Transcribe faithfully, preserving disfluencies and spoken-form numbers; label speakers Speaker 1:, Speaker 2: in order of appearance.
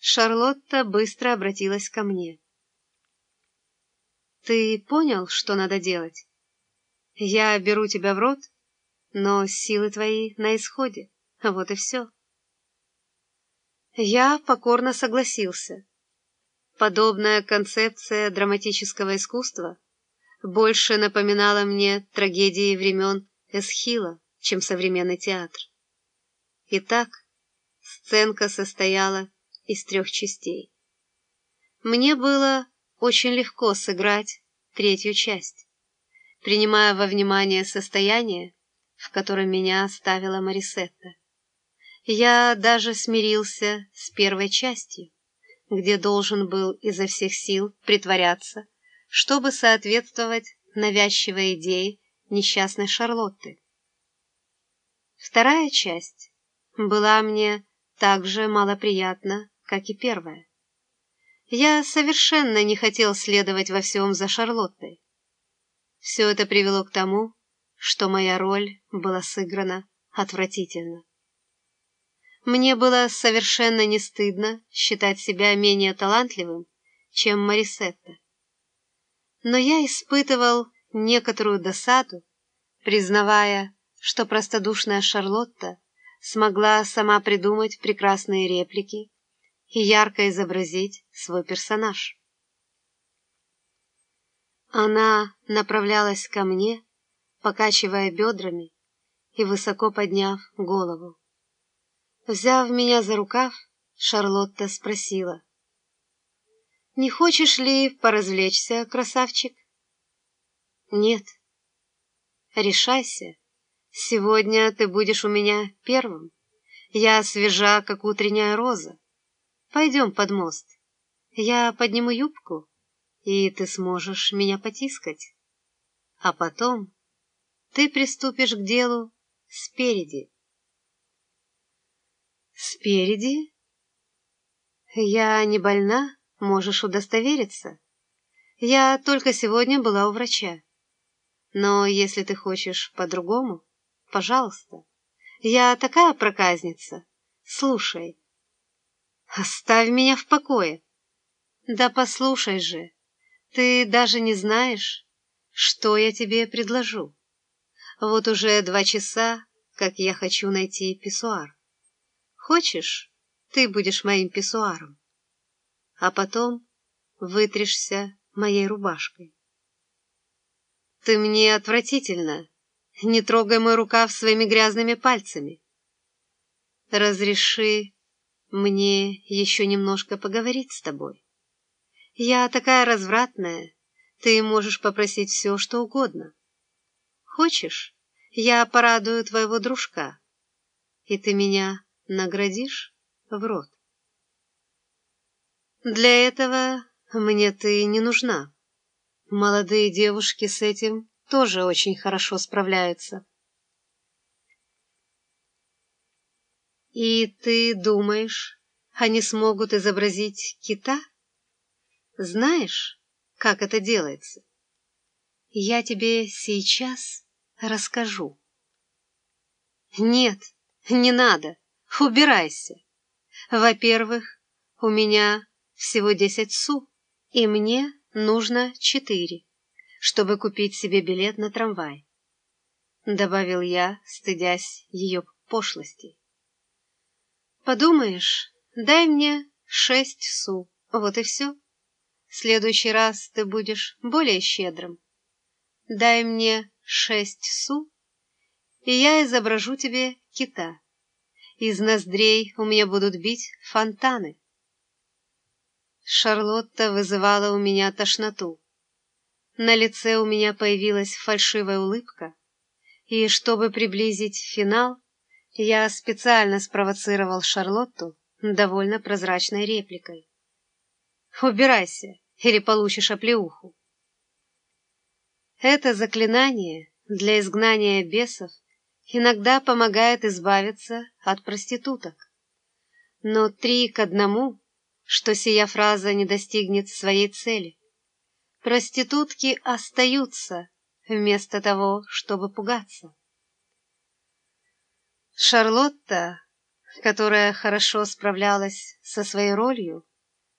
Speaker 1: Шарлотта быстро обратилась ко мне. «Ты понял, что надо делать? Я беру тебя в рот, но силы твои на исходе. Вот и все». Я покорно согласился. Подобная концепция драматического искусства больше напоминала мне трагедии времен Эсхила, чем современный театр. Итак, сценка состояла из трех частей. Мне было очень легко сыграть третью часть, принимая во внимание состояние, в котором меня оставила Марисетта. Я даже смирился с первой частью, где должен был изо всех сил притворяться, чтобы соответствовать навязчивой идее несчастной Шарлотты. Вторая часть была мне так же малоприятна, как и первая. Я совершенно не хотел следовать во всем за Шарлоттой. Все это привело к тому, что моя роль была сыграна отвратительно. Мне было совершенно не стыдно считать себя менее талантливым, чем Марисетта. Но я испытывал некоторую досаду, признавая, что простодушная Шарлотта смогла сама придумать прекрасные реплики и ярко изобразить свой персонаж. Она направлялась ко мне, покачивая бедрами и высоко подняв голову. Взяв меня за рукав, Шарлотта спросила: «Не хочешь ли поразвлечься, красавчик?» «Нет». «Решайся. Сегодня ты будешь у меня первым. Я свежа, как утренняя роза. Пойдем под мост. Я подниму юбку, и ты сможешь меня потискать. А потом ты приступишь к делу спереди». «Спереди? Я не больна, можешь удостовериться. Я только сегодня была у врача. Но если ты хочешь по-другому, пожалуйста. Я такая проказница. Слушай». «Оставь меня в покое». «Да послушай же, ты даже не знаешь, что я тебе предложу. Вот уже два часа, как я хочу найти писсуар. Хочешь, ты будешь моим писсуаром, а потом вытрешься моей рубашкой». «Ты мне отвратительно. Не трогай мой рукав своими грязными пальцами. Разреши мне еще немножко поговорить с тобой. Я такая развратная, ты можешь попросить все, что угодно. Хочешь, я порадую твоего дружка, и ты меня наградишь в рот. Для этого мне ты не нужна. Молодые девушки с этим тоже очень хорошо справляются». «И ты думаешь, они смогут изобразить кита? Знаешь, как это делается? Я тебе сейчас расскажу». «Нет, не надо, убирайся. Во-первых, у меня всего десять су, и мне нужно четыре, чтобы купить себе билет на трамвай», — добавил я, стыдясь ее пошлости. «Подумаешь, дай мне шесть су, вот и все. В следующий раз ты будешь более щедрым. Дай мне шесть су, и я изображу тебе кита. Из ноздрей у меня будут бить фонтаны». Шарлотта вызывала у меня тошноту. На лице у меня появилась фальшивая улыбка, и, чтобы приблизить финал, я специально спровоцировал Шарлотту довольно прозрачной репликой: «Убирайся, или получишь оплеуху». Это заклинание для изгнания бесов иногда помогает избавиться от проституток. Но три к одному, что сия фраза не достигнет своей цели. Проститутки остаются, вместо того, чтобы пугаться. Шарлотта которая хорошо справлялась со своей ролью,